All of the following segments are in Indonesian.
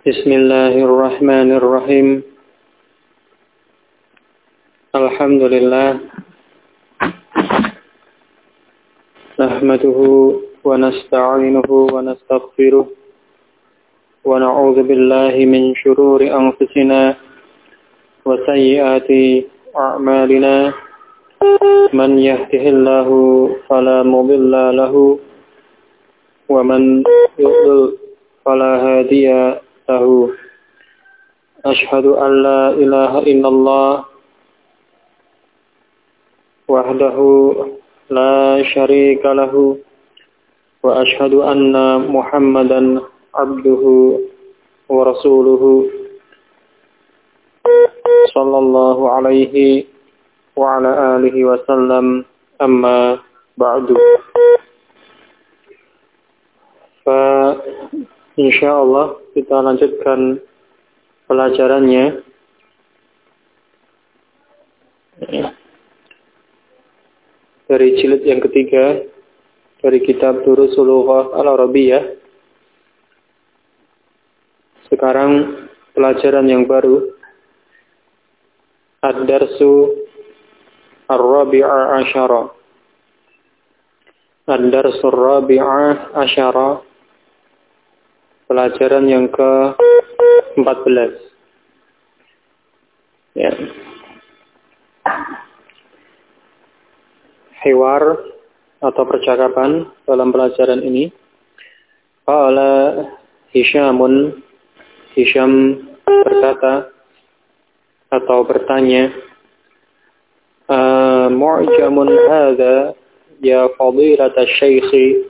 Bismillahirrahmanirrahim. Alhamdulillah. Nahmaduhu wa nasta'inuhu wa nastaghfiruh. Wa na'udzu billahi min shururi anfusina wa sayyiati a'malina. Man yahdihillahu fala mudilla lahu wa man yudlil fala hadiya lahu. Ashhadu an la ilaha illallah wahdahu la syarika lahu wa ashhadu anna Muhammadan abduhu wa rasuluhu sallallahu alaihi wa ala alihi wa sallam, amma ba'du. Insyaallah kita lanjutkan pelajarannya. Dari jilid yang ketiga dari kitab Durusul Lughah Al-Arabiyyah. Sekarang pelajaran yang baru, Ad-Darsu Ar-Rabi'a Asyara. Ad-Darsu Ar-Rabi'a Asyara, pelajaran yang ke-14. Ya. Hiwar atau percakapan dalam pelajaran ini. Qala Hisyamun, Hisyam berkata atau bertanya, Mu'jamun hadza ya fadilata syaikhi.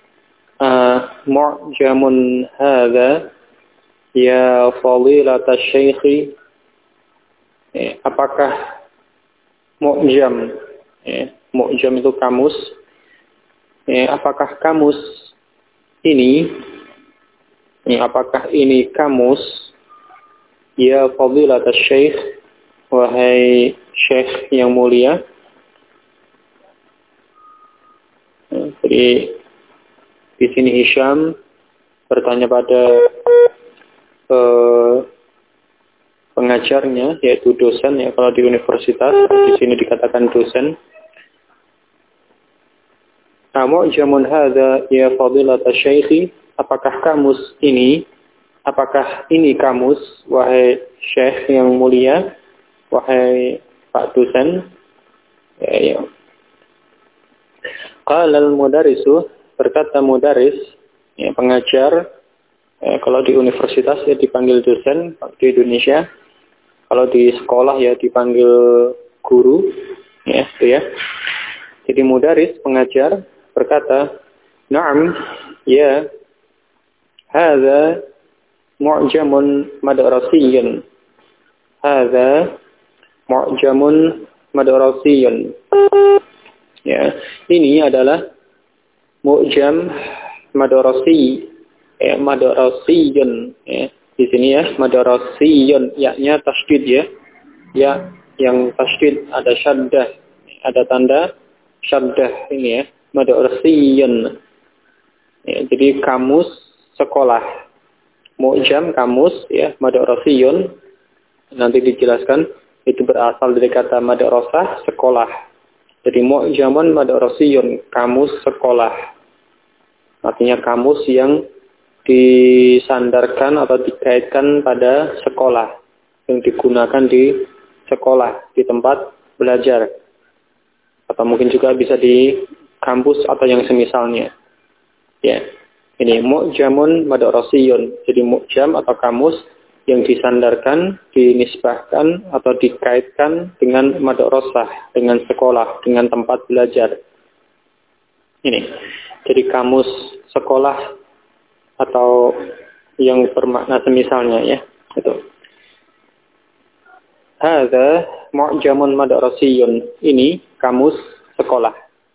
Mu'jamun hadza ya fadilata syaikhi. Apakah mu'jam? Mu'jam itu kamus. Apakah kamus ini? Apakah ini kamus? Ya fadilata syaikh, wahai syekh yang mulia. Jadi di sini Hisyam bertanya pada pengajarnya, yaitu dosen. Ya, kalau di universitas di sini dikatakan dosen. Mu'jamun hadza ya fadilata syaikhi. Apakah kamus ini? Apakah ini kamus, wahai syekh yang mulia, wahai Pak dosen? Ya. Qala al-mudarrisu, berkata mudaris, ya, pengajar. Kalau di universitas ya dipanggil dosen, di Indonesia. Kalau di sekolah ya dipanggil guru, ya, itu ya. Jadi mudaris, pengajar, berkata, Na'am, ya, hadza mu'jamun madrasiyyun. Hadza mu'jamun madrasiyyun. Ya, ini adalah mu'jam madrasi, madrasiyyun, ya. Di sini ya, madrasiyyun, yaknya tasydid ya. Ya, yang tasydid ada syaddah, ada tanda syaddah ini ya, madrasiyyun. Ya, jadi kamus sekolah. Mu'jam kamus ya, madrasiyyun. Nanti dijelaskan itu berasal dari kata madrasah, sekolah. Jadi mu'jamun madrasiyyun, kamus sekolah. Artinya kamus yang disandarkan atau dikaitkan pada sekolah, yang digunakan di sekolah, di tempat belajar. Atau mungkin juga bisa di kampus atau yang semisalnya. Ya. Ini mu'jamun madrasiyyun. Jadi mu'jam atau kamus yang disandarkan, dinisbahkan atau dikaitkan dengan madrasah, dengan sekolah, dengan tempat belajar. Ini. Jadi kamus sekolah atau yang bermakna semisalnya ya. Itu. Hadza mu'jamun madrasiyyun. Ini kamus sekolah.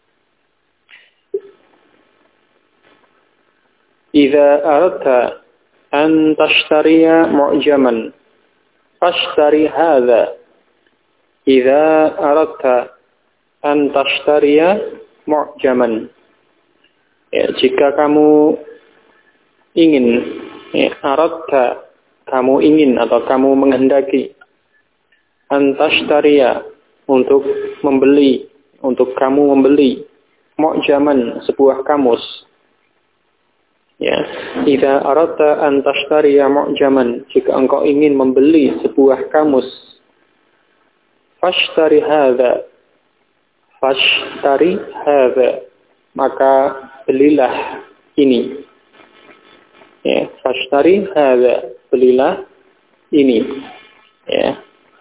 Idza aradta an tashtariya mu'jaman fashtari hadza. Idza aradta an tashtariya mu'jaman. Ya, jika kamu ingin, aradta kamu ingin atau kamu menghendaki, antashtariya, untuk membeli, untuk kamu membeli, mu'jaman, sebuah kamus. Ya, idza aradta an tashtariya mu'jaman, jika engkau ingin membeli sebuah kamus, fashtari hadza, maka belilah ini. Ya, fashtari hadza, belilah ini. Ya.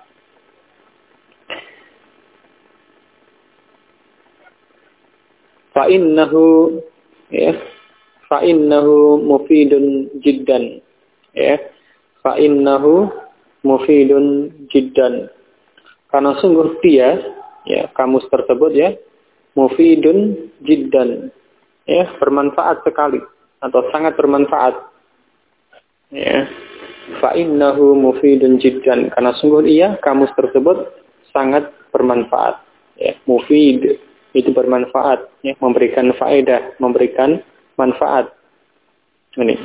Fa'innahu, ya, fa'innahu mufidun jiddan. Ya, fa'innahu mufidun jiddan. Karena sungguh dia, ya, kamus tersebut, ya, mufidun jiddan. Ya, bermanfaat sekali atau sangat bermanfaat. Ya, fa'innahu mufidun jiddan. Karena sungguh dia, kamus tersebut sangat bermanfaat. Ya, mufid itu bermanfaat, ya, memberikan faedah, memberikan manfaat. Ini.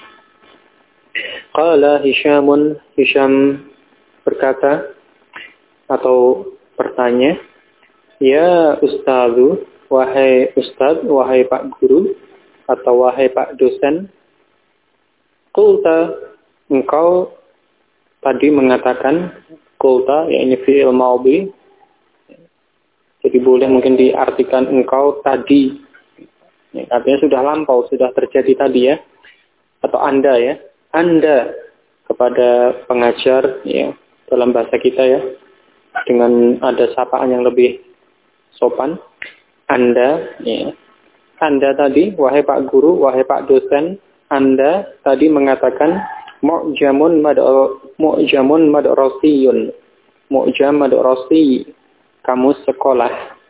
Qala Hisyamun, Hisyam berkata atau bertanya, ya Ustazu, wahai Ustaz, wahai Pak Guru atau wahai Pak dosen, qulta, engkau tadi mengatakan, qulta, ya ini fi'il maudhi. Jadi boleh mungkin diartikan engkau tadi. Ya, artinya sudah lampau, sudah terjadi tadi, ya. Atau Anda, ya. Anda kepada pengajar, ya, dalam bahasa kita, ya. Dengan ada sapaan yang lebih sopan. Anda, ya. Anda tadi, wahai Pak Guru, wahai Pak dosen, Anda tadi mengatakan mu'jamun madrasiyun. Mu'jam madrasi, kamus sekolah.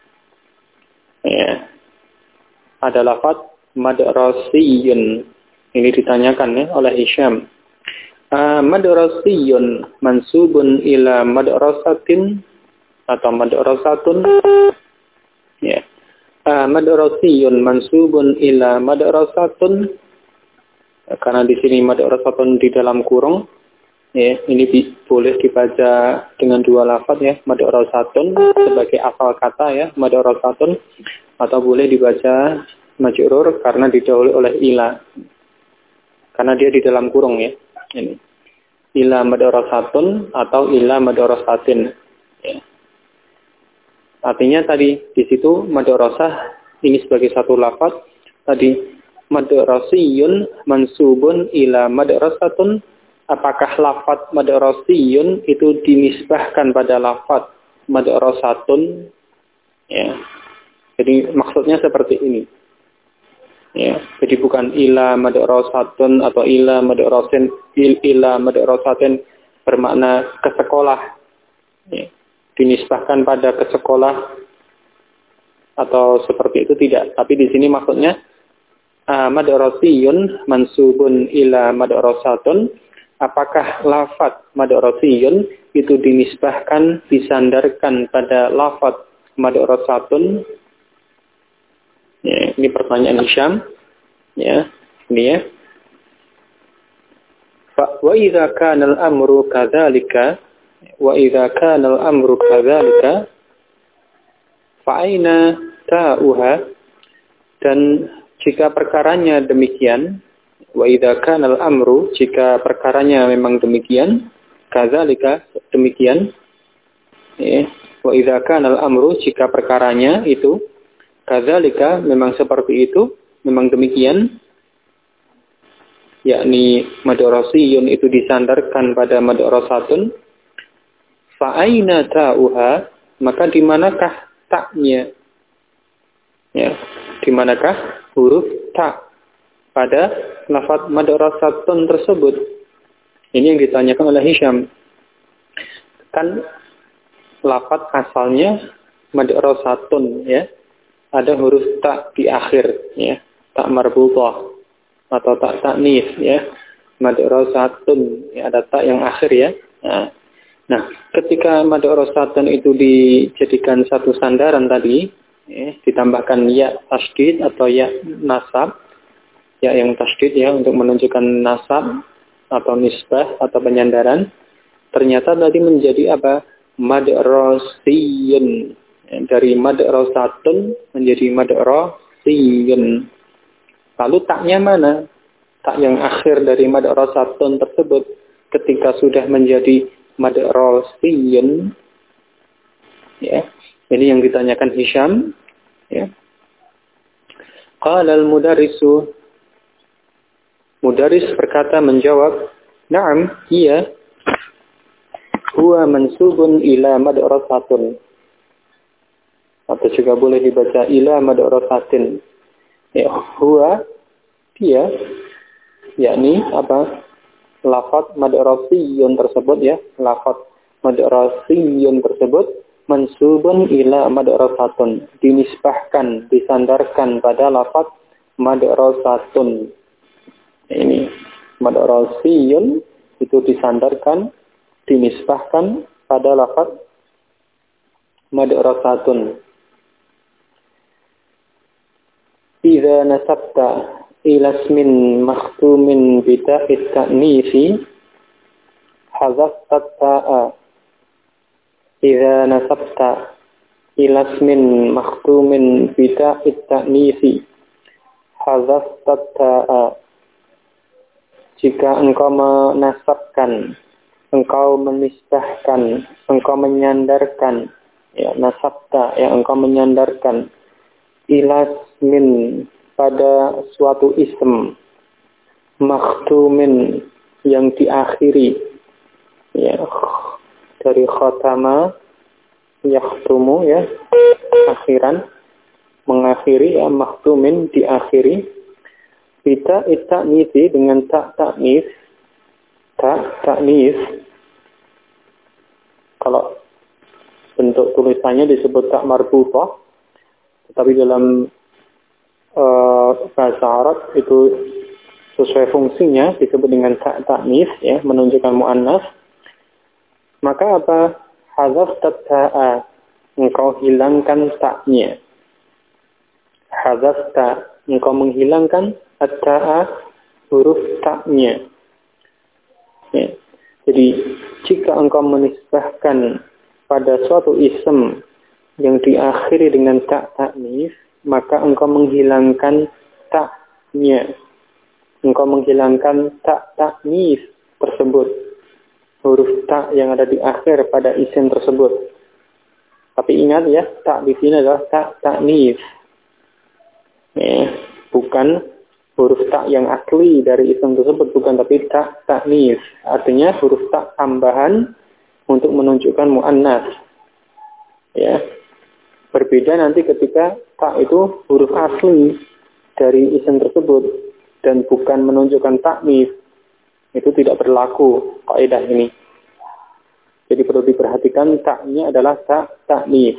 Ya. Ada lafaz madrasiyun. Ini ditanyakan, ya, oleh Hisyam. Madrasiyun mansubun ila madrasatin atau madrasatun. Ya. Madrasiyun mansubun ila madrasatun. Karena di sini madrasatun di dalam kurung. Ya, ini boleh dibaca dengan dua lafaz, ya, madrasatun sebagai asal kata, ya, madrasatun, atau boleh dibaca majrur karena didahului oleh ila. Karena dia di dalam kurung, ya. Ini. Ila madrasatun atau ila madrasatin. Ya. Artinya tadi di situ madrasah ini sebagai satu lafaz, tadi madrasiyun mansubun ila madrasatun. Apakah lafaz madrasiyun itu dinisbahkan pada lafaz madrasatun? Ya. Jadi maksudnya seperti ini. Ya. Jadi bukan ila madrasatun atau ila madrasatin bermakna ke sekolah. Ya. Dinisbahkan pada ke sekolah atau seperti itu tidak. Tapi di sini maksudnya madrasiyun mansubun ila madrasatun. Apakah lafaz madrasiyun itu dinisbahkan, disandarkan pada lafaz madrasatun? Ya, ini pertanyaan Hisyam. Ya, ini, ya. Wa idza kana al-amru kadzalika fa aina ta'uha, dan jika perkaranya demikian, wa idza kana al-amru, jika perkaranya memang demikian, kadzalika, demikian, ya, wa idza kana al-amru, jika perkaranya itu kadzalika, memang seperti itu, memang demikian, yakni madrasiyun itu disandarkan pada madrasatun, fa aina ta'uha, maka di manakah taknya? Ya, di manakah huruf ta pada lafaz madrasatun tersebut? Ini yang ditanyakan oleh Hisyam. Kan lafaz asalnya madrasatun, ya. Ada huruf ta di akhir, ya. Ta marbutah atau ta ta'nis, ya. Madrasatun, ya, ada ta yang akhir, ya. Nah, ketika madrasatun itu dijadikan satu sandaran tadi, ya, ditambahkan ya tasydid atau ya nasab, ya yang tasydid, ya, untuk menunjukkan nasab atau nisbah atau penyandaran, ternyata tadi menjadi apa? Madrasiyun. Dari madrasatun menjadi madrasiyun. Lalu taknya mana? Tak yang akhir dari madrasatun tersebut ketika sudah menjadi madrasiyun, ya. Ini yang ditanyakan Hisham, ya. Qala al-mudarrisu, mudarris berkata menjawab, "Na'am, iya. Huwa mansubun ila madrasatun." Atau juga boleh dibaca ila madrasatin. Ya, huwa dia, yakni apa? Lafaz madrasiyun tersebut, ya, lafaz madrasiyun tersebut mansubun ila madrasatun, dinisbahkan, disandarkan pada lafaz madrasatun. Ini madrasiyun itu disandarkan, dinisbahkan pada lafaz madrasatun. Idza nasabta ila ismin makhtumin bi ta'it ta'nisi hazafta ta'a. Idza nasabta ila ismin makhtumin bi ta'it ta'nisi hazafta ta'a. Jika engkau menasabkan, engkau menisbahkan, engkau menyandarkan, ya, nasabta, ya, engkau menyandarkan ilasmin pada suatu ism makhtumin yang diakhiri, ya, dari khatama yakhtumu, ya, akhiran, mengakhiri, ya, makhtumin diakhiri, bita ta'nisi dengan ta'nis, ta'nis. Kalau bentuk tulisannya disebut tak marbutah, tetapi dalam bahasa Arab itu sesuai fungsinya disebut dengan ta'nis, ya, menunjukkan muannas. Maka apa? Hazafta ta'a, engkau hilangkan ta'nya. Hazafta, engkau menghilangkan ta'a, huruf ta'nya. Ya. Jadi jika engkau menisbahkan pada suatu ism yang diakhiri dengan ta'nis, maka engkau menghilangkan ta'nya. Engkau menghilangkan ta'nis tersebut, huruf ta' yang ada di akhir pada isim tersebut. Tapi ingat, ya, ta' di sini adalah ta'nis, ya, bukan huruf ta' yang asli dari isim tersebut, bukan, tapi ta'nis. Artinya huruf ta' tambahan untuk menunjukkan muannas, ya. Berbeda nanti ketika ta itu huruf asli dari isim tersebut dan bukan menunjukkan ta'nis, itu tidak berlaku kaidah ini. Jadi perlu diperhatikan, ta'nya adalah ta'nis.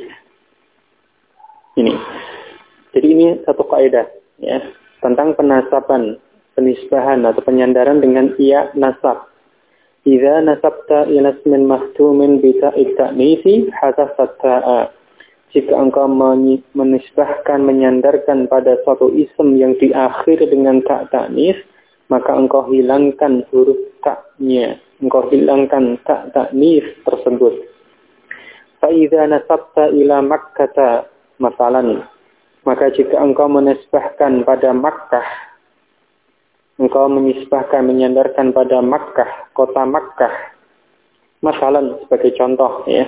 Ini. Jadi ini satu kaidah, ya, tentang penasaban, penisbahan atau penyandaran dengan iya nasab. Idza nasabta ila ismin mahtumin bi ta'it ta'nisi hazafta ta'a. Jika engkau menisbahkan, menyandarkan pada suatu isim yang diakhiri dengan ta'nis, maka engkau hilangkan huruf ta'nya. Engkau hilangkan ta'nis tersebut. Fa idza nasabta ila Makkah masalan, maka jika engkau menisbahkan pada Makkah, engkau menisbahkan, menyandarkan pada Makkah, kota Makkah, masalan sebagai contoh, ya,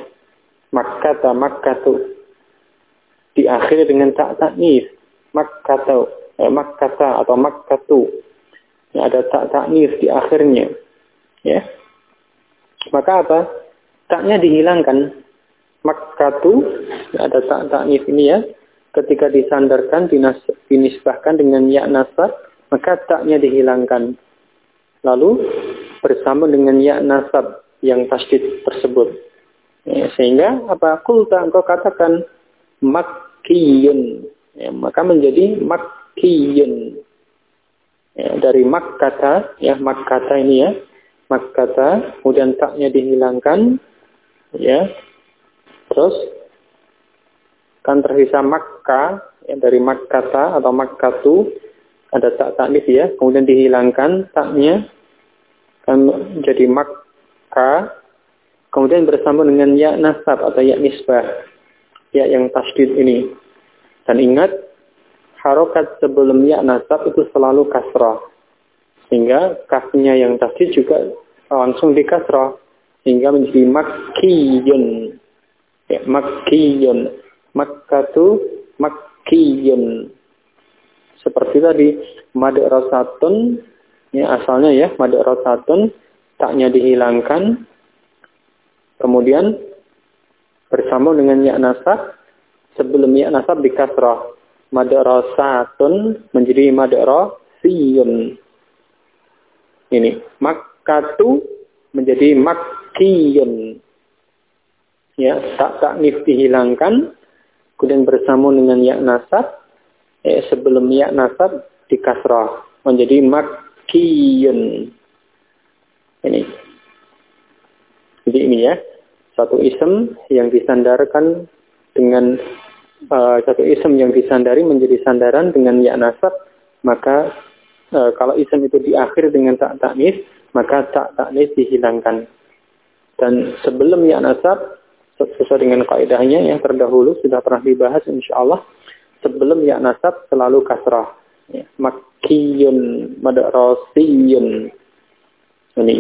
Makkatu diakhiri dengan ta'nis, Makkatu, Makkata atau Makkatu, ya, ada ta'nis di akhirnya, ya. Maka apa? Ta'nya dihilangkan. Makkatu, ada ta'nis ini, ya. Ketika disandarkan, dinisbahkan dengan ya nasab, maka ta'nya dihilangkan. Lalu bersama dengan ya nasab yang tasydid tersebut. Ya, sehingga apa? Qulta, engkau katakan Makkiyun. Ya, maka menjadi Makkiyun. Ya, dari Makkata, ya, Makkata ini, ya. Makkata, kemudian ta'nya dihilangkan, ya. Terus kan tersisa Makkah, ya, dari Makkata atau Makkatu, ada ta'nis, ya, kemudian dihilangkan ta'nya, menjadi Makkah, kemudian bersambung dengan ya nasab atau ya nisbah, ya yang tasydid ini. Dan ingat, harokat sebelum ya nasab itu selalu kasrah, sehingga kafnya yang tasydid juga langsung di kasrah, sehingga menjadi makkiyun. Ya, makkiyun. Makkatu makkiyun. Seperti tadi, mad rosatun, ya asalnya ya, mad rosatun, taknya dihilangkan, kemudian bersambung dengan ya nasab, sebelum ya nasab di kasrah. Mad rosatun menjadi mad rosiyun. Ini, makkatu menjadi makkiyun. Ya, taknif dihilangkan, kemudian bersambung dengan ya nasab, sebelum ya nasab di kasrah menjadi makkiyun. Ini. Jadi ini ya, satu ism yang disandarkan dengan satu ism yang disandari menjadi sandaran dengan ya nasab, maka kalau ism itu diakhir dengan tak taknis, maka tak taknis dihilangkan. Dan sebelum ya nasab, sesuai dengan kaidahnya yang terdahulu sudah pernah dibahas insyaallah, sebelum ya nasab selalu kasrah. Ya, makkiyun, madrasiyun. Ini.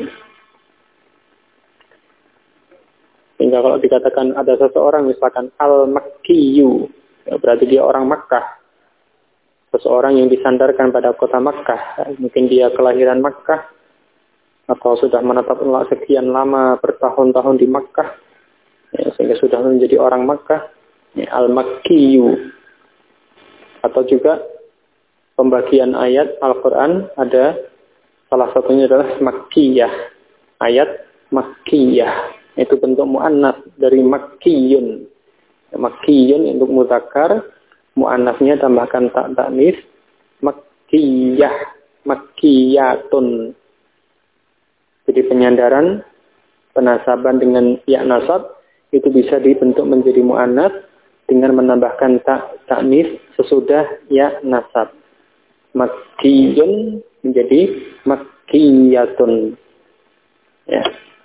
Sehingga kalau dikatakan ada seseorang misalkan al-Makkiyu, ya berarti dia orang Makkah. Seseorang yang disandarkan pada kota Makkah. Mungkin dia kelahiran Makkah, atau sudah menetap sekian lama bertahun-tahun di Makkah, ya, sehingga sudah menjadi orang Makkah. Ya, al-Makkiyu. Atau juga pembagian ayat Al-Quran ada salah satunya adalah Makkiyah. Ayat Makkiyah. Itu bentuk mu'annas dari Makkiyun. Makkiyun untuk mudzakkar, mu'annasnya tambahkan tak taknis, Makkiyah, Makkiyatun. Jadi penyandaran, penasaban dengan ya nasab itu bisa dibentuk menjadi mu'annas dengan menambahkan tak taknis sesudah ya nasab. Makkiyun menjadi Makkiyatun. Ya.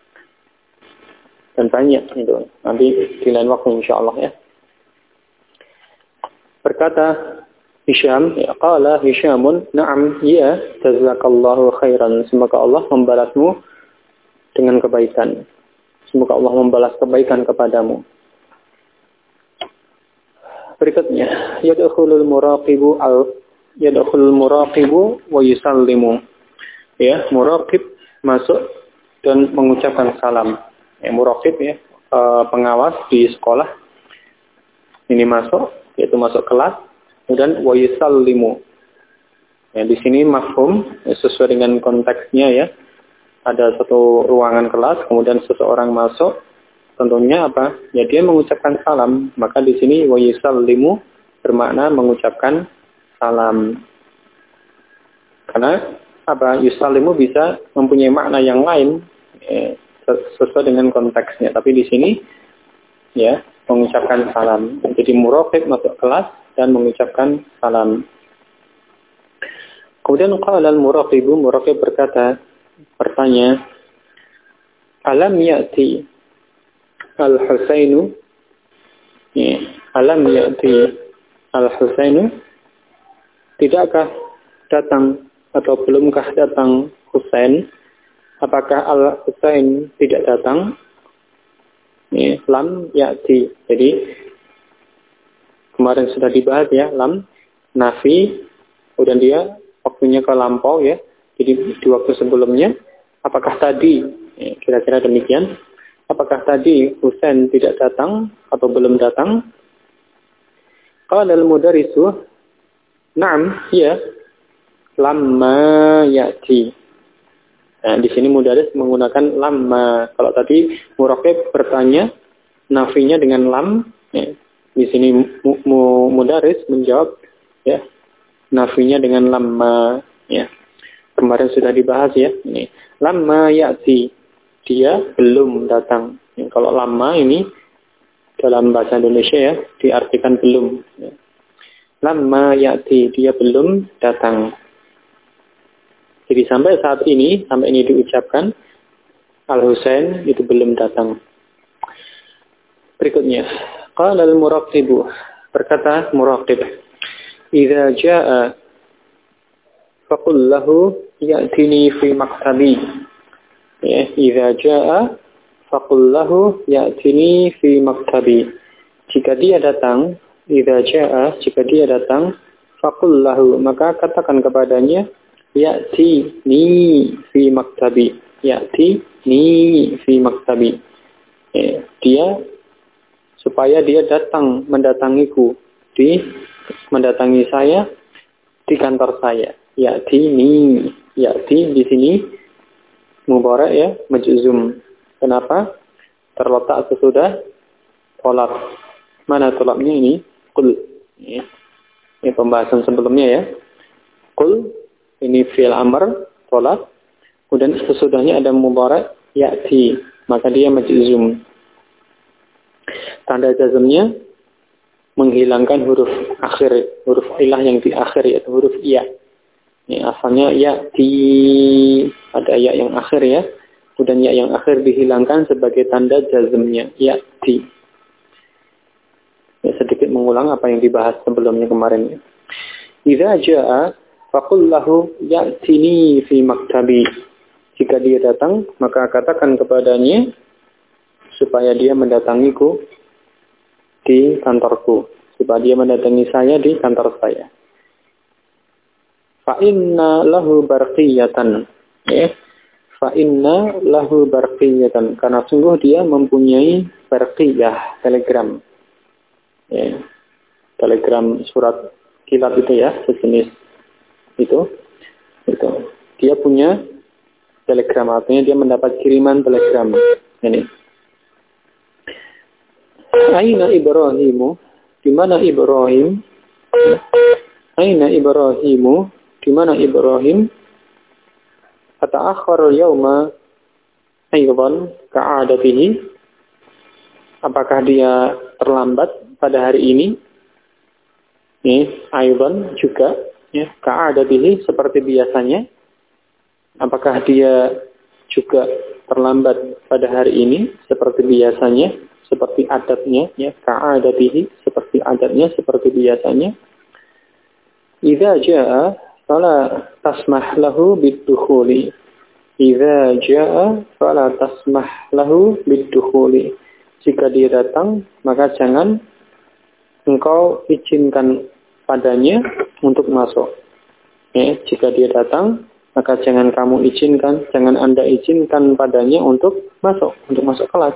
Dan banyak itu. Nanti di lain waktu insyaallah ya. Berkata Hisham, ya qala Hishamun, na'am, ya, jazakallahu khairan. Semoga Allah membalasmu dengan kebaikan. Semoga Allah membalas kebaikan kepadamu. Berikutnya, yadkhulul muraqibu wa yusallimu. Ya, muraqib masuk dan mengucapkan salam. Ya, muraqib ya, pengawas di sekolah. Ini masuk, yaitu masuk kelas, kemudian wa yusallimu. Ya, di sini mafhum sesuai dengan konteksnya ya. Ada satu ruangan kelas, kemudian seseorang masuk, tentunya apa? Ya dia mengucapkan salam. Maka di sini wa yusallimu bermakna mengucapkan salam. Karena apa? Yusallimu bisa mempunyai makna yang lain sesuai dengan konteksnya. Tapi di sini ya mengucapkan salam. Jadi muraqib masuk kelas dan mengucapkan salam. Kemudian qala al-muraqibu, muraqib bertanya, alam ya'ti al-Husainu? Ya, alam ya'ti al-Husainu? Tidakkah datang atau belumkah datang Husain? Apakah al-Husain tidak datang? Ya, lam ya'ti. Jadi kemarin sudah dibahas ya, lam nafi, kemudian dia waktunya ke lampau ya. Jadi di waktu sebelumnya, apakah tadi, ya, kira-kira demikian, apakah tadi Husain tidak datang atau belum datang? Qala al-mudarisu, na'am, ya, lamma ya'ti. Nah, di sini mudaris menggunakan lamma. Kalau tadi muraqib bertanya, nafinya dengan lam. Ya. Di sini mudaris menjawab, ya, nafinya dengan lamma. Ya. Kemarin sudah dibahas ya. Ini lamma ya'ti, dia belum datang. Ya, kalau lamma ini dalam bahasa Indonesia ya diartikan belum. Ya. Lamma ya'ti, dia belum datang. Jadi sampai saat ini, sampai ini diucapkan, Al-Husain itu belum datang. Berikutnya, qala al-muraqibu, berkata muraqib, idza jaa faqul lahu ya'tini fi maktabi. Ya, idza jaa faqul lahu ya'tini fi maktabi. Jika dia datang, idza jaa, jika dia datang, faqul lahu, maka katakan kepadanya, ya'tini fi maktabi. Ya'tini fi maktabi. Ya, dia supaya dia datang mendatangiku, mendatangi saya di kantor saya. Ya'tini, ya'ti di sini mubarak ya, majzum. Kenapa? Terletak sesudah tolak. Mana tolaknya ini? Qul. Ya. Ini pembahasan sebelumnya ya. Qul, ini fi'il amr, tolak. Kemudian sesudahnya ada mubarak, ya'ti. Maka dia majzum. Tanda jazmnya menghilangkan huruf akhir, huruf ilah yang di akhir, yaitu huruf ya. Ini asalnya ya'ti, ada ya yang akhir ya. Kemudian ya yang akhir dihilangkan sebagai tanda jazmnya, ya'ti. Ya, sedikit mengulang apa yang dibahas sebelumnya kemarin. Idza jaa faqul lahu ya'tini fi maktabi. Jika dia datang, maka katakan kepadanya supaya dia mendatangiku di kantorku, supaya dia mendatangi saya di kantor saya. Fa inna lahu barqiyatan. Fa inna lahu barqiyatan, karena sungguh dia mempunyai barqiyah, telegram. Ya. Telegram surat kilat itu ya, sejenis itu. Dia punya telegram, artinya dia mendapat kiriman telegram. Ini. Aina Ibrahimu, di mana Ibrahim? Aina Ibrahimu, di mana Ibrahim? Ata'akhkhara al-yawma aydan ka'adatihi. Apakah dia terlambat pada hari ini? Aydan juga ya, ka'adatihi, seperti biasanya. Apakah dia juga terlambat pada hari ini seperti biasanya, seperti adatnya ya, ka'adatihi, seperti adatnya, seperti biasanya. Idza jaa fala tasmah lahu bid-dukhuli. Idza jaa fala tasmah lahu bid-dukhuli. Jika dia datang, maka jangan engkau izinkan padanya untuk masuk. Ya, jika dia datang, maka jangan kamu izinkan, jangan Anda izinkan padanya untuk masuk kelas.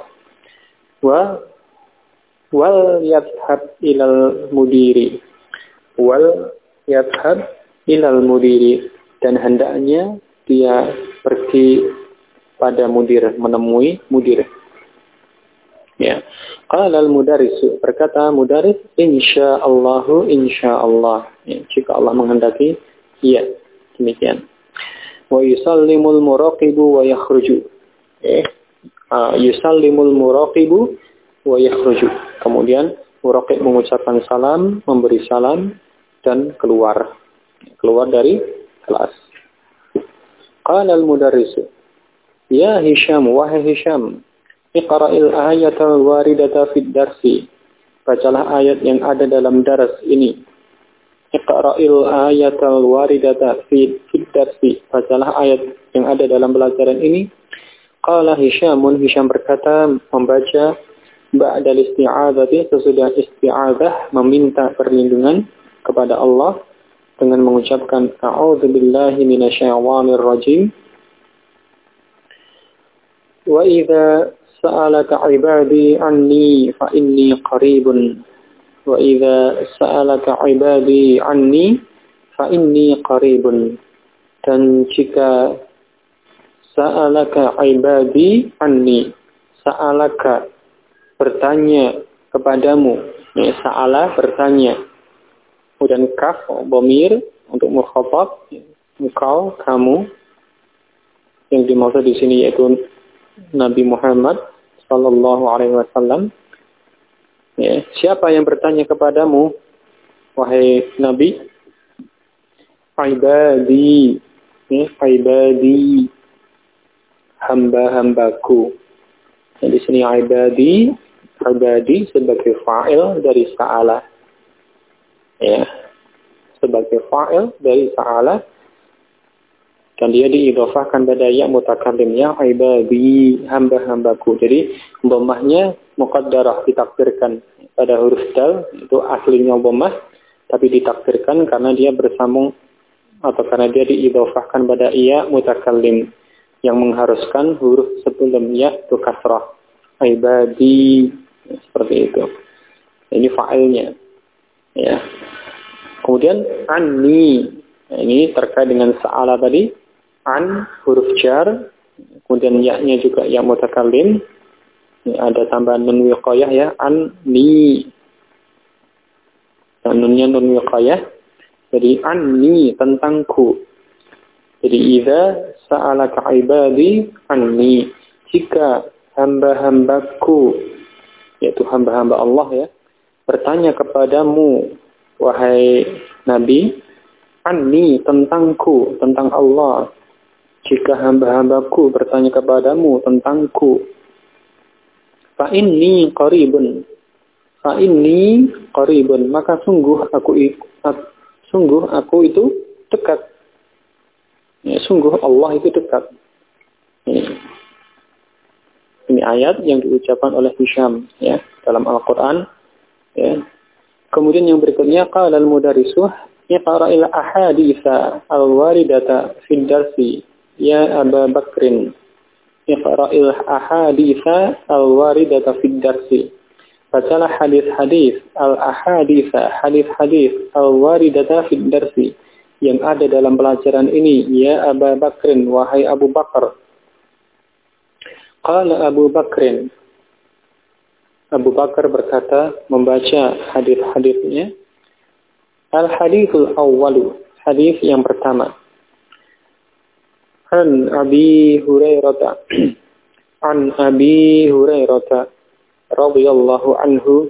Wal yadhhab ilal mudiri. Wal yadhhab ilal mudiri. Dan hendaknya dia pergi pada mudir, menemui mudir. Ya. Qala al-mudarris, berkata mudarris, insyaallahu insyaallah. Ya, jika Allah menghendaki, iya, demikian. Wa yusallimul muraqibu wa yakhruju. Yusallimul muraqibu wa yakhruju. Kemudian muraqib mengucapkan salam, memberi salam dan keluar dari kelas. Qala al-mudarris, ya Hisham, wahai Hisham, iqra'il ayatal waridata fid darsi. Bacalah ayat yang ada dalam daras ini. Iqra'il ayatal waridata fid darsi. Bacalah ayat yang ada dalam pelajaran ini. Qala Hishamun, Hisham berkata, membaca ba'dal isti'adzati, sesudah isti'adzah, meminta perlindungan kepada Allah dengan mengucapkan a'udzubillahi minasyaitonir rajim. Wa idza sa'alaka 'ibadi 'anni fa inni qaribun. Wa idza sa'alaka 'ibadi 'anni fa inni qaribun. Dan jika sa'alaka 'ibadi 'anni, sa'alaka bertanya kepadamu, sa'ala bertanya. Kemudian kaf dhamir untuk mukhatab, engkau, kamu. Yang dimaksud di sini yaitu Nabi Muhammad sallallahu alaihi wasallam. Ya, siapa yang bertanya kepadamu, wahai Nabi? Ibadi, Ibadi, hamba-hambaku. Nah, di sini ibadi sebagai fa'il dari sa'ala. Ya, sebagai fa'il dari sa'ala. Dan dia diidhofahkan pada ya mutakallimnya ibadi, hamba-hambaku. Jadi dhammahnya muqaddarah, ditakdirkan pada huruf dal, itu aslinya dhammah, tapi ditakdirkan karena dia bersambung atau karena dia diidhofahkan pada ya mutakallim yang mengharuskan huruf sebelum ya itu kasrah. Ibadi, seperti itu. Ini fa'ilnya. Ya. Kemudian anni, nah, ini terkait dengan sa'ala tadi. An, huruf jar, kemudian ya-nya juga ya mutakallim. Ini ada tambahan nun wiqayah ya, anni. Dan nunnya nun wiqayah. Jadi anni, tentangku. Jadi idza sa'alaka ibadi anni, jika hamba-hambaku, yaitu hamba-hamba Allah ya, bertanya kepadamu, wahai Nabi, anni, tentangku, tentang Allah. Jika hamba-hambaku bertanya kepadamu tentangku, fa inni qaribun, maka sungguh aku itu dekat. Ya, sungguh Allah itu dekat. Ini ayat yang diucapkan oleh Hisham ya dalam Al-Qur'an. Ya. Kemudian yang berikutnya qala al-mudarrisuh iqra'il ahaditsa al-waridata fid darsi ya Aba Bakrin. Iqra'il ahaditsa al-waridata fid darsi. Bacalah hadis-hadis al-ahaditsa, hadis-hadis al-waridata fid darsi yang ada dalam pelajaran ini ya Aba Bakrin, wahai Abu Bakar. Qala Abu Bakrin, Abu Bakar berkata membaca hadis-hadisnya. Al-hadithul awwalu, hadis yang pertama. An Abi Hurairah radhiyallahu anhu,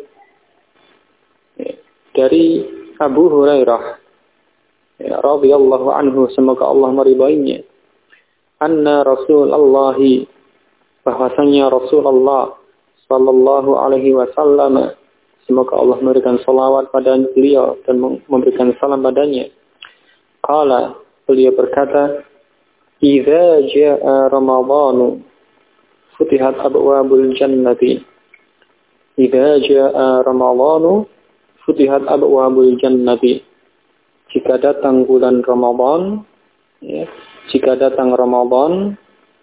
dari Abu Hurairah radhiyallahu anhu, semoga Allah meridainya, anna Rasulullah, bahwasanya Rasulullah sallallahu alaihi wasallam, semoga Allah memberikan salawat pada beliau dan memberikan salam padanya, qala, beliau berkata, idza jaa Ramadhan futihat abwabul jannati. Idza jaa Ramadhan futihat abwabul jannati. Jika datang bulan Ramadan, ya, jika datang Ramadan,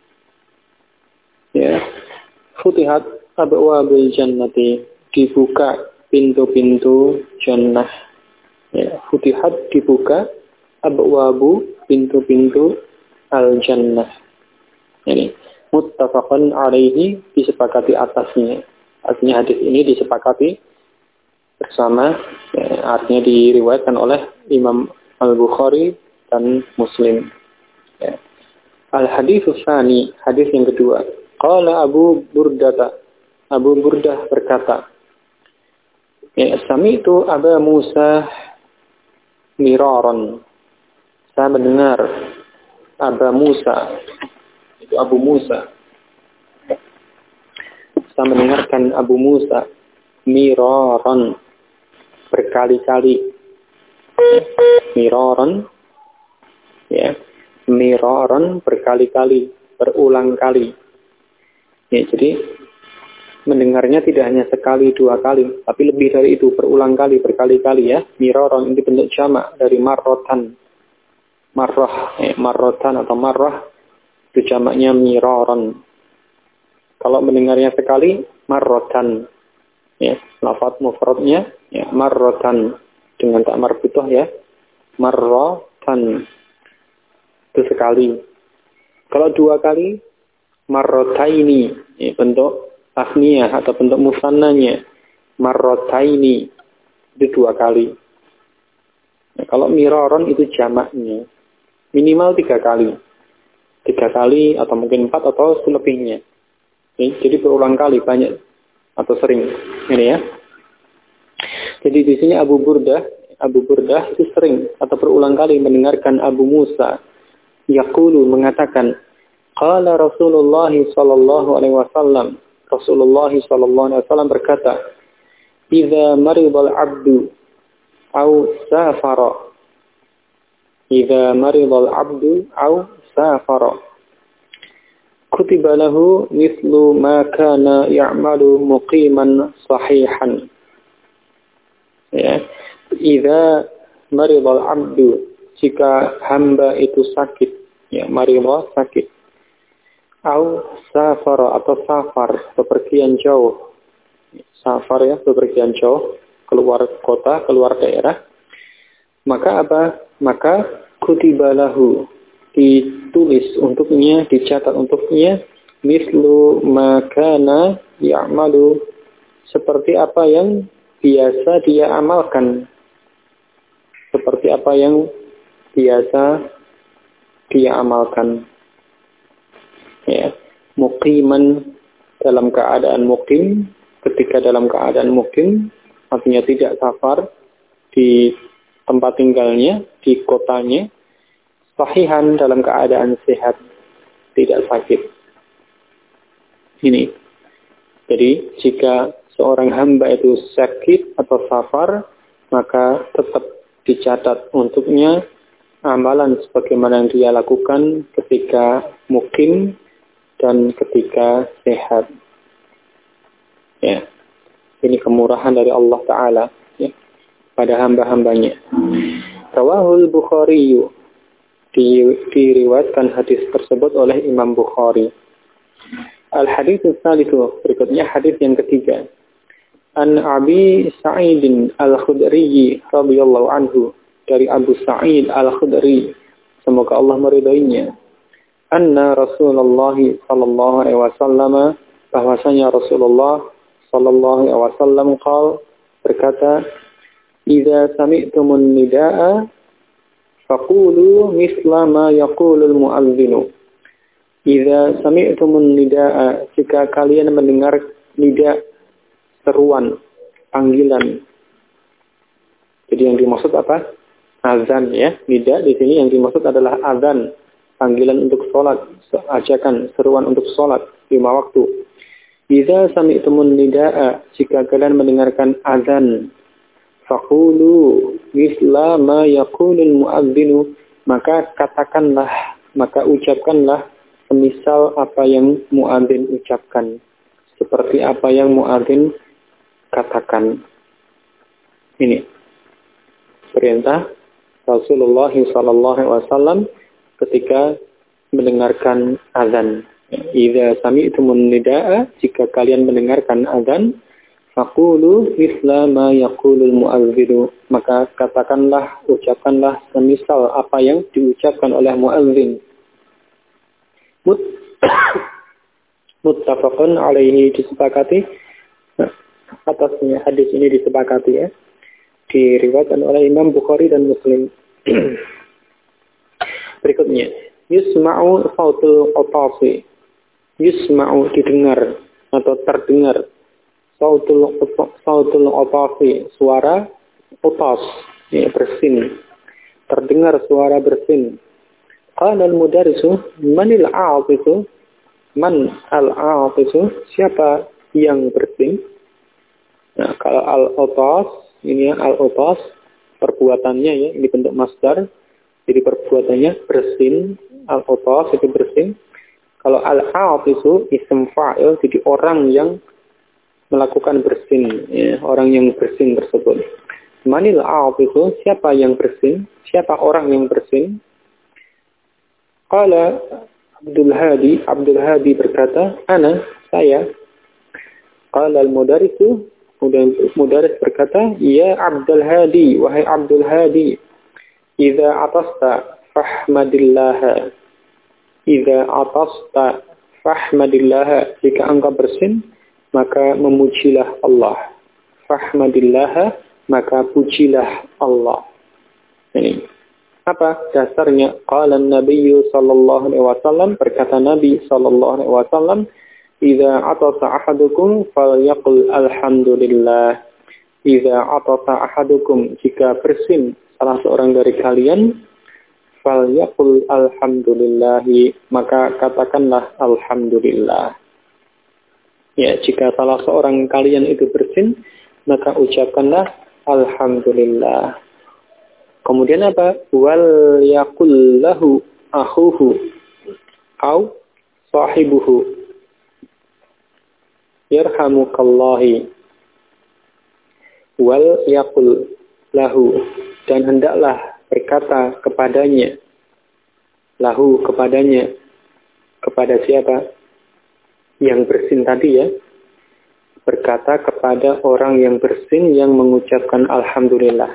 ya, futihat abwabul jannati, dibuka pintu-pintu jannah. Ya, futihat, dibuka, abwabu, pintu-pintu al-jannah. Ini muttafaqun alaihi, disepakati atasnya. Artinya hadis ini disepakati bersama, ya, artinya diriwayatkan oleh Imam Al-Bukhari dan Muslim. Ya. Al-haditsus tsani, hadis yang kedua. Qala Abu Burdah, Abu Burdah berkata, ya, sami'tu Aba Musa miraran. Saya mendengar Aba Musa, itu Abu Musa. Saya mendengarkan Abu Musa miraran, berkali-kali. Miraran, ya, miraran, berkali-kali, berulang kali. Ya, jadi mendengarnya tidak hanya sekali, dua kali, tapi lebih dari itu, berulang kali, berkali-kali ya. Miraran ini bentuk jamak dari marrotan. Marrah, marrotan atau marrah, itu jamaknya miraran. Kalau mendengarnya sekali, marrotan. Ya, lafaz mufradnya ya marrotan dengan tak marbutah ya. Marrotan. Itu sekali. Kalau dua kali, marrotaini, ya, bentuk tasniyah atau bentuk musannanya. Marrotaini, itu dua kali. Nah, kalau miraron itu jamaknya. Minimal 3 kali. 3 kali atau mungkin 4 atau selebihnya. Jadi berulang kali, banyak atau sering. Ini ya. Jadi di sini Abu Burdah itu sering atau berulang kali mendengarkan Abu Musa yaqulu mengatakan, qala Rasulullah sallallahu alaihi wasallam, Rasulullah sallallahu alaihi wasallam berkata, idza maridal 'abdu aw safara, idza maridal 'abdu aw safara, kutiba lahu mithlu ma kana ya'malu muqiman sahihan. Ya, idza maridal 'abdu, jika hamba itu sakit, ya, maridha sakit, au safara atau safar, bepergian jauh. Safar ya, bepergian jauh, keluar kota, keluar daerah. Maka apa? Maka kutiba lahu, ditulis untuknya, dicatat untuknya, mislu makana ya'malu, seperti apa yang biasa dia amalkan. Seperti apa yang biasa dia amalkan. Ya, muqiman, dalam keadaan muqim, ketika dalam keadaan muqim, artinya tidak safar di tempat tinggalnya, di kotanya, sahihan, dalam keadaan sehat, tidak sakit. Ini. Jadi, jika seorang hamba itu sakit atau safar, maka tetap dicatat untuknya amalan sebagaimana yang dia lakukan ketika mukim dan ketika sehat. Ya. Ini kemurahan dari Allah Ta'ala, ya, pada hamba-hambanya. Rawahul Bukhari, diriwayatkan hadis tersebut oleh Imam Bukhari. Al-hadits tsalitsu, berikutnya hadis yang ketiga. An Abi Sa'id Al-Khudri radhiyallahu anhu, dari Abu Sa'id Al-Khudri, semoga Allah meridainya. Anna Rasulullah sallallahu alaihi wasallam, bahwasanya Rasulullah sallallahu alaihi wasallam berkata, "Idza sami'tumun nidaa faqulu misla ma yaqulul mu'adzinu." Idza sami'tumun nidaa, jika kalian mendengar nida, seruan, panggilan. Jadi yang dimaksud apa? Azan, ya. Nida di sini yang dimaksud adalah azan, panggilan untuk sholat, ajakan, seruan untuk sholat 5 waktu. Idza sami'tumun nidaa, jika kalian mendengarkan azan, faqulu misla ma yaqulul mu'adzinu, maka katakanlah, maka ucapkanlah semisal apa yang muadzin ucapkan, seperti apa yang muadzin katakan. Ini perintah Rasulullah SAW ketika mendengarkan azan. Idza sami'tumun nidaa, jika kalian mendengarkan azan, faqulu misla ma yaqulul mu'adzinu, maka katakanlah, ucapkanlah semisal apa yang diucapkan oleh muadzin. Muttafaqun alaihi, disepakati atasnya hadis ini, disepakati, ya, diriwayatkan oleh Imam Bukhari dan Muslim. Berikutnya, yusma'u sautul qatasi, yusma'u, didengar atau terdengar, sautul qatasi, suara qatas, ya, bersin, terdengar suara bersin. Qala al-mudarrisu, manil a'atisu, man al-a'atisu, siapa yang bersin? Nah, kalau al-otas, ini ya, al-otas, perbuatannya, ya, ini bentuk masdar, jadi perbuatannya bersin, al-otas itu bersin. Kalau al-a'at itu isim fa'il, jadi orang yang melakukan bersin, ya, orang yang bersin tersebut. Manil a'at itu, siapa yang bersin, siapa orang yang bersin? Qala Abdul Hadi berkata, ana, saya. Qala al-mudarrisu, mudarris berkata, ya Abdul Hadi, wahai Abdul Hadi, idza atasta fahmadillah, idza atasta fahmadillah, jika engkau bersin maka memujilah Allah. Fahmadillah, maka pujilah Allah. Ini apa dasarnya? Qala Nabi sallallahu alaihi wasallam, berkata Nabi sallallahu alaihi wasallam, idza atasa ahadukum falyaqul alhamdulillah. Idza atasa ahadukum, jika bersin salah seorang dari kalian, Falyaqul alhamdulillahi, maka katakanlah alhamdulillah. Ya, jika salah seorang kalian itu bersin, maka ucapkanlah alhamdulillah. Kemudian apa? Wal yaqul lahu akhuhu au sahibuhu yarhamukallahi. Wal yaqul lahu, dan hendaklah berkata kepadanya, lahu kepadanya, kepada siapa? Yang bersin tadi ya, berkata kepada orang yang bersin yang mengucapkan alhamdulillah.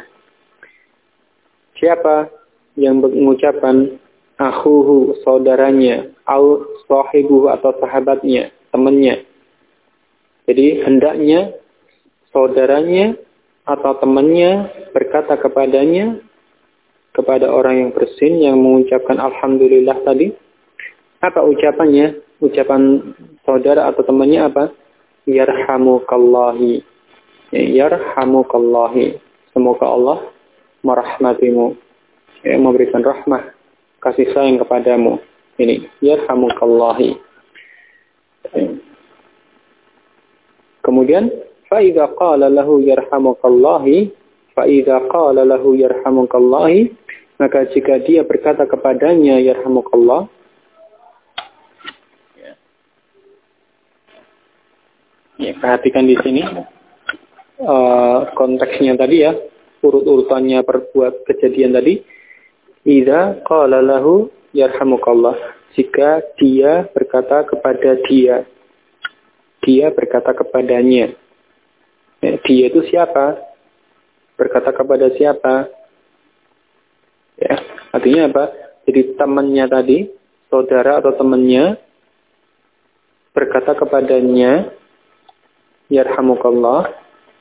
Siapa yang mengucapkan? Akhuhu, saudaranya, au sahibuhu, atau sahabatnya, temannya. Jadi hendaknya saudaranya atau temannya berkata kepadanya, kepada orang yang bersin yang mengucapkan alhamdulillah tadi. Apa ucapannya? Ucapan saudara atau temannya apa? Yarhamukallahi. Yarhamukallahi. Semoga Allah merahmatimu, memberikan rahmah, kasih sayang kepadamu. Ini yarhamukallahi. Kemudian فَإِذَا قَالَ لَهُ يَرْحَمُكَ اللَّهِ, maka jika dia berkata kepadanya yarhamukallah, ya, perhatikan di sini konteksnya tadi ya, urut-urutannya perbuat kejadian tadi. Idza qala lahu yarhamukallah, jika dia berkata kepada dia berkata kepadanya. Dia itu siapa? Berkata kepada siapa? Ya, artinya apa? Jadi temannya tadi, saudara atau temannya berkata kepadanya yarhamukallah.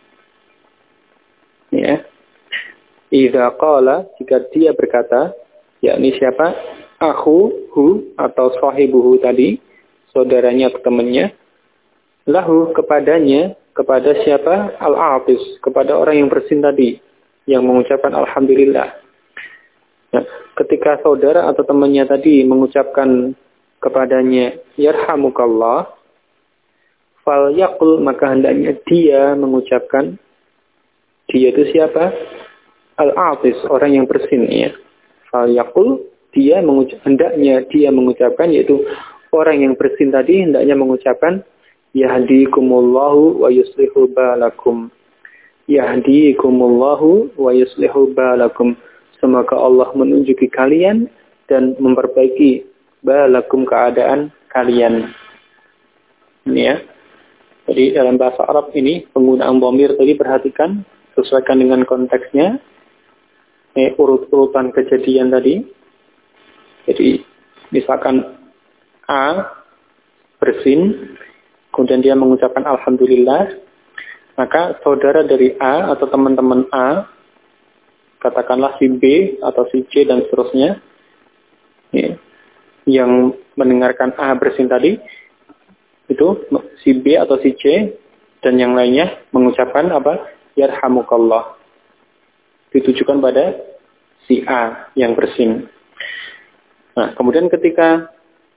Ya. Idza qala, jika dia berkata, yakni siapa? Akhuhu atau sahibuhu tadi, saudaranya atau temannya, lahu kepadanya, kepada siapa? Al-Atis, kepada orang yang bersin tadi, yang mengucapkan alhamdulillah. Nah, ketika saudara atau temannya tadi mengucapkan kepadanya yarhamukallah, fal yaqul, maka hendaknya dia mengucapkan. Dia itu siapa? Al-Atis, orang yang bersin ya. Fal yaqul, hendaknya dia mengucapkan, yaitu orang yang bersin tadi hendaknya mengucapkan yahdikumullahu wa yuslihu balakum. Yahdikumullahu wa yuslihu balakum. Semoga Allah menunjuki kalian dan memperbaiki balakum, keadaan kalian. Ini ya. Jadi dalam bahasa Arab ini penggunaan dhamir tadi perhatikan, sesuaikan dengan konteksnya. Urut-urutan kejadian tadi. Jadi misalkan A bersin, kemudian dia mengucapkan alhamdulillah, maka saudara dari A atau teman-teman A, katakanlah si B atau si C dan seterusnya, ya, yang mendengarkan A bersin tadi, itu si B atau si C dan yang lainnya mengucapkan apa? Yarhamukallah. Ditujukan pada si A yang bersin. Nah, kemudian ketika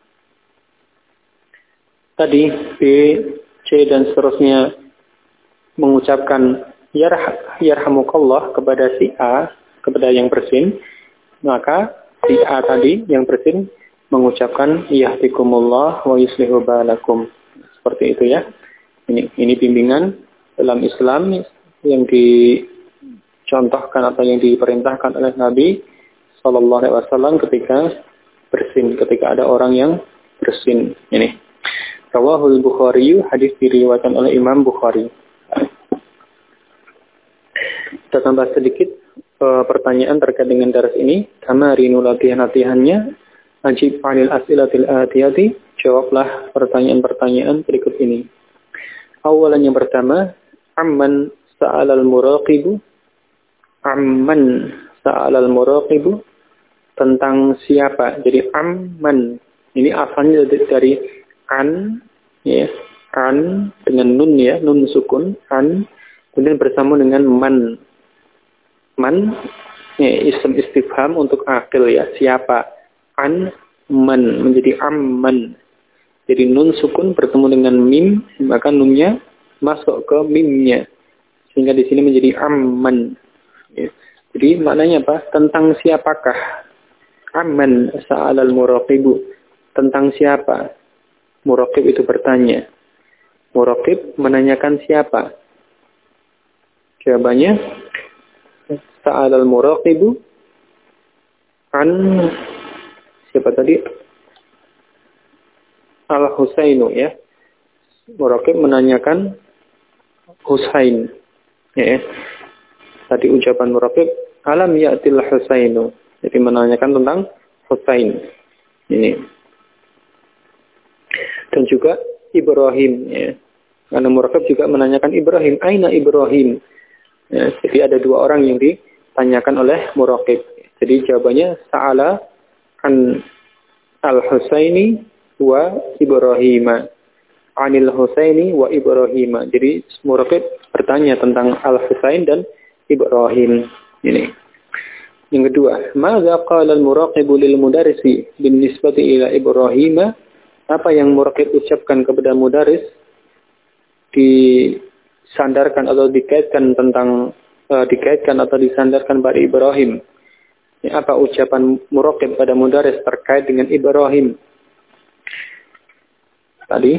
tadi B, C dan seterusnya mengucapkan yarhamukallah kepada si A, kepada yang bersin, maka si A tadi yang bersin mengucapkan yahdikumullah wa yuslihu balakum. Seperti itu ya. Ini bimbingan dalam Islam yang dicontohkan atau yang diperintahkan oleh Nabi Sallallahu Alaihi Wasallam ketika bersin, ketika ada orang yang bersin. Ini Rawahul Bukhari, hadis diriwayatkan oleh Imam Bukhari. Kita tambah sedikit pertanyaan terkait dengan daras ini. Tamarinu latihan-latihannya. Ajib anil as'ilatil atiyati. Jawablah pertanyaan-pertanyaan berikut ini. Awalan yang pertama, amman sa'alal muraqibu. Amman sa'alal muraqibu. Tentang siapa. Jadi amman. Ini asalnya dari an, ya, an dengan nun ya, nun sukun, an, kemudian bersama dengan man. Man Isim istifham untuk akil ya. Siapa? An man menjadi amman. Jadi nun sukun bertemu dengan mim, maka nunnya masuk ke mimnya. Sehingga di sini menjadi amman. Ya. Jadi maknanya apa? Tentang siapakah? Amman sa'alal muraqibu. Tentang siapa? Muraqib itu bertanya. Muraqib menanyakan siapa? Jawabannya sa'alal muraqibu an siapa tadi? Al-Husainu ya. Muraqib menanyakan Husain. Ya. Tadi ucapan Muraqib alam ya'til Husainu. Jadi menanyakan tentang Husain. Ini. Dan juga Ibrahim ya. Karena Muraqib juga menanyakan Ibrahim, aina Ibrahim? Ya, jadi ada dua orang yang ditanyakan oleh Muraqib. Jadi jawabannya sa'ala an al-Husaini wa Ibrahim. Anil Husaini wa Ibrahim. Jadi Muraqib bertanya tentang Al-Husain dan Ibrahim. Ini. Yang kedua, madza qala al-muraqibu lil mudarrisi binisbati ila Ibrahim? Apa yang Muraqib ucapkan kepada mudaris disandarkan atau dikaitkan atau disandarkan pada Ibrahim? Apa ucapan Muraqib pada mudaris terkait dengan Ibrahim? Tadi,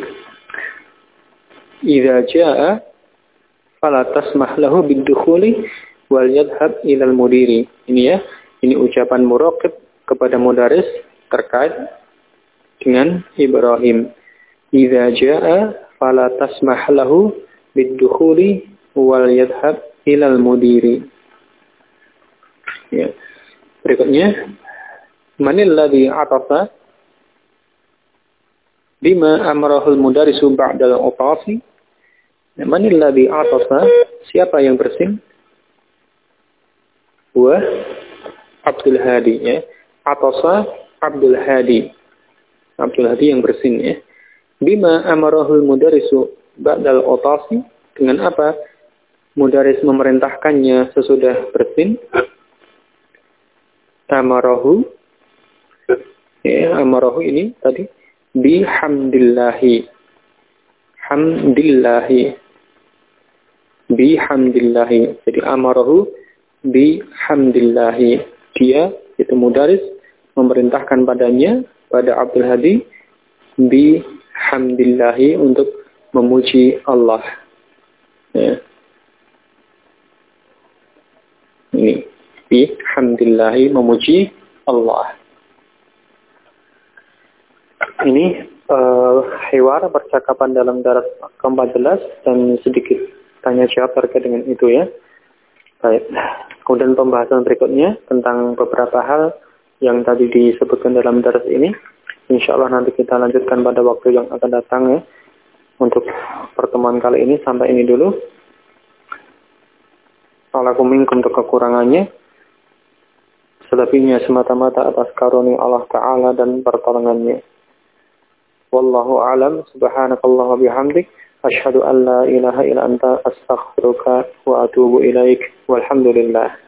idza jaa fala tasmah lahu bidukhuli wal yadhhab ila al-mudiri. Ini ya, ini ucapan Muraqib kepada mudaris terkait dengan Ibrahim. Idza jaa fala tasmah lahu bidukhuli wal yadhhab ila al-mudiri. Ya. Berikutnya, manil ladzi atafa bima amarahul mudarisu ba'dal utasi. Manil ladzi atafa, siapa yang bersin? Wa Abdul Hadi ya. Atasa Abdul Hadi. Abdul Hadi yang bersin ya. Bima amarahul mudarisu ba'dal utasi, dengan apa mudaris memerintahkannya sesudah bersin? Amarahu ya, amarahu ini tadi bihamdillahi. Hamdillahi. Bihamdillahi. Jadi amarahu bihamdillahi. Dia itu mudaris memerintahkan padanya, pada Abdul Hadi, bihamdillahi, untuk memuji Allah. Ya. Ini bihamdillahi, memuji Allah. Ini hiwar percakapan dalam daras ke-14 dan sedikit tanya jawab terkait dengan itu ya. Baik. Kemudian pembahasan berikutnya tentang beberapa hal yang tadi disebutkan dalam daras ini. Insyaallah nanti kita lanjutkan pada waktu yang akan datang ya. Untuk pertemuan kali ini sampai ini dulu. Walakum minkum, untuk kekurangannya. Selebihnya semata-mata atas karunia Allah Ta'ala dan pertolongannya. Wallahu a'lam. Subhanakallah wa bihamdik. Asyhadu an la ilaha illa anta astaghfiruka wa atubu ilaik. Walhamdulillah.